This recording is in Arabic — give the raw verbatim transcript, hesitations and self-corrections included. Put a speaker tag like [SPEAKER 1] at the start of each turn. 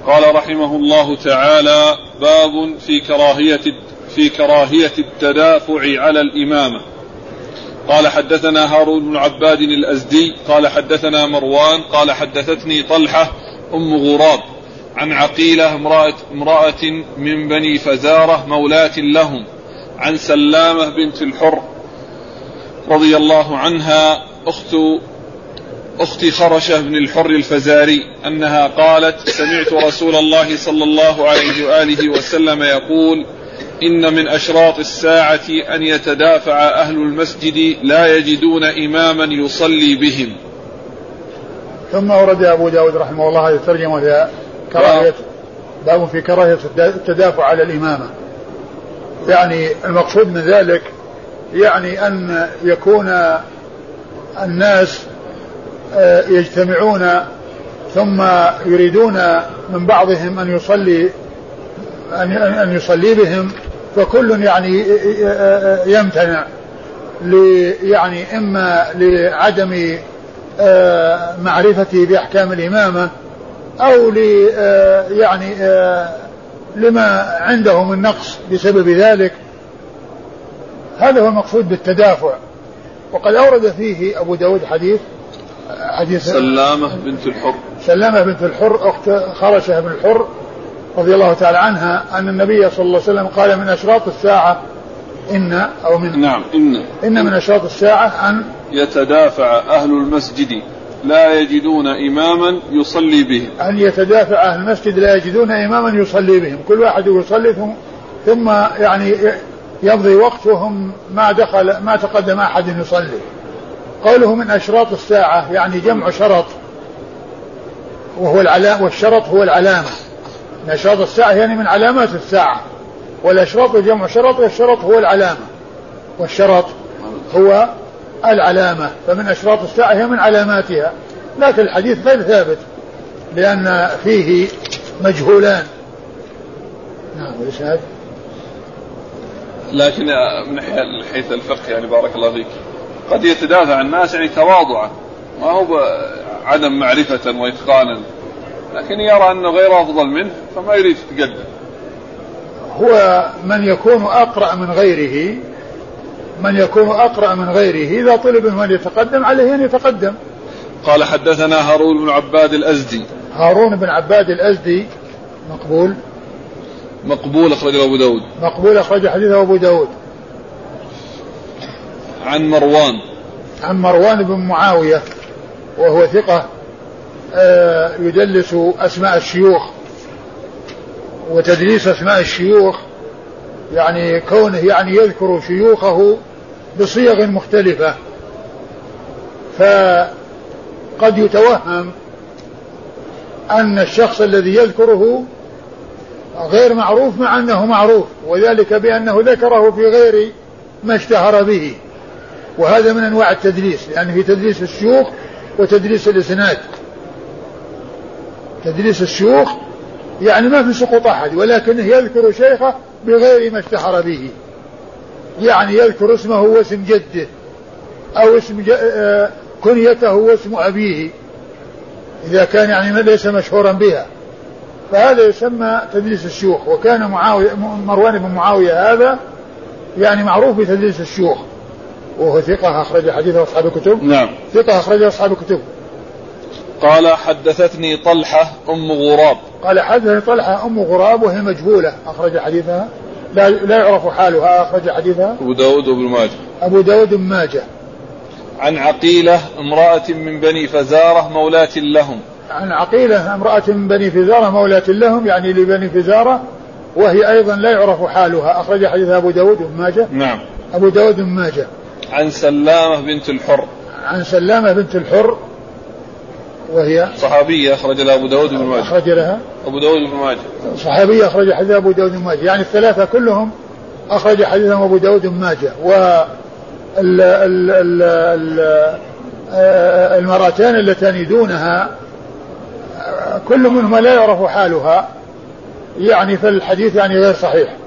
[SPEAKER 1] قال رحمه الله تعالى: باب في كراهية في كراهية التدافع على الإمامة. قال حدثنا هارون بن عباد الأزدي قال حدثنا مروان قال حدثتني طلحة أم غراب عن عقيلة امرأة, امرأة من بني فزارة مولاة لهم عن سلامة بنت الحر رضي الله عنها أخت أخت خرشة بن الحر الفزاري أنها قالت: سمعت رسول الله صلى الله عليه وآله وسلم يقول: إن من أشراط الساعة أن يتدافع أهل المسجد لا يجدون إماما يصلي بهم.
[SPEAKER 2] ثم ورد أبو داود رحمه الله هذه الترجمة وهي كراهية باب في كراهية التدافع على الإمامة. يعني المقصود من ذلك يعني أن يكون الناس يجتمعون ثم يريدون من بعضهم أن يصلي أن يصلي بهم، فكل يعني يمتنع يعني إما لعدم معرفته بأحكام الإمامة أو يعني لما عنده من نقص بسبب ذلك. هذا هو المقصود بالتدافع. وقد أورد فيه أبو داود حديث حديث
[SPEAKER 1] سلامة بنت الحر
[SPEAKER 2] سلامة بنت الحر أخت خرشة بن الحر رضي الله تعالى عنها أن النبي صلى الله عليه وسلم قال: من أشراط الساعة إن أو من
[SPEAKER 1] نعم إن
[SPEAKER 2] إن من أشراط الساعة أن
[SPEAKER 1] يتدافع أهل المسجد لا يجدون إماما يصلي بهم.
[SPEAKER 2] أن يتدافع أهل المسجد لا يجدون إماما يصلي بهم، كل واحد يصلي ثم, ثم يعني يمضي وقت وهم ما دخل ما تقدم أحد يصلي. قوله من أشراط الساعة يعني جمع شرط، وهو العلامة، والشرط هو العلامة. من أشراط الساعة يعني من علامات الساعة، والأشراط جمع شرط، والشرط هو العلامة والشرط هو العلامة. فمن أشراط الساعة هي من علاماتها، لكن الحديث غير ثابت لأن فيه مجهولان. نعم الإسناد.
[SPEAKER 1] لكن من حيث الفقه يعني بارك الله فيك قد يتدافع الناس يعني تواضعا، ما هو عدم معرفة وإتقانا، لكن يرى أنه غير أفضل منه فما يريد يتقدم.
[SPEAKER 2] هو من يكون أقرأ من غيره من يكون أقرأ من غيره إذا طلب من يتقدم عليه أن يتقدم.
[SPEAKER 1] قال حدثنا هارون بن عباد الأزدي.
[SPEAKER 2] هارون بن عباد الأزدي مقبول
[SPEAKER 1] مقبول أخرجه أبو داود
[SPEAKER 2] مقبول أخرج حديثه أبو داود.
[SPEAKER 1] عن مروان
[SPEAKER 2] عن مروان بن معاوية وهو ثقة يدلس أسماء الشيوخ، وتدليس أسماء الشيوخ يعني كونه يعني يذكر شيوخه بصيغ مختلفة، فقد يتوهم أن الشخص الذي يذكره غير معروف مع أنه معروف، وذلك بأنه ذكره في غير ما اشتهر به، وهذا من أنواع التدليس، لأن في تدليس الشيوخ وتدليس الإسناد. تدليس الشيوخ يعني ما في سقوط أحد، ولكنه يذكر شيخه بغير ما اشتهر به، يعني يذكر اسمه واسم جده أو اسم كنيته واسم أبيه إذا كان يعني ليس مشهورا بها، فهذا يسمى تدليس الشيوخ. وكان معاوية مروان بن معاوية هذا يعني معروف بتدليس الشيوخ، وهو ثقة أخرج حديثه أصحاب الكتب.
[SPEAKER 1] نعم
[SPEAKER 2] ثقة أخرج أصحاب الكتب.
[SPEAKER 1] قال حدثتني طلحة أم غراب.
[SPEAKER 2] قال حدثني طلحة أم غراب وهي مجهولة أخرج حديثها لا, لا يعرف حالها أخرج حديثها
[SPEAKER 1] أبو داود وابن ماجه
[SPEAKER 2] أبو داود بن ماجه.
[SPEAKER 1] عن عقيلة امرأة من بني فزارة مولاة لهم.
[SPEAKER 2] عن عقيلة امرأة من بني فزارة مولاة لهم يعني لبني فزارة، وهي أيضا لا يعرف حالها أخرج حديثها أبو داود بن ماجه.
[SPEAKER 1] نعم
[SPEAKER 2] أبو داود بن ماجه.
[SPEAKER 1] عن سلامة بنت الحر.
[SPEAKER 2] عن سلامة بنت الحر وهي
[SPEAKER 1] صحابية أخرج لها أبو داود بن ماجه.
[SPEAKER 2] أخرج لها
[SPEAKER 1] أبو داود بن ماجه
[SPEAKER 2] صحابية أخرج حديثها أبو داود بن ماجه، يعني الثلاثة كلهم أخرج حديثهم أبو داود بن ماجه. والمرأتان اللتان دونها كل منهما لا يعرف حالها، يعني فالحديث يعني غير صحيح.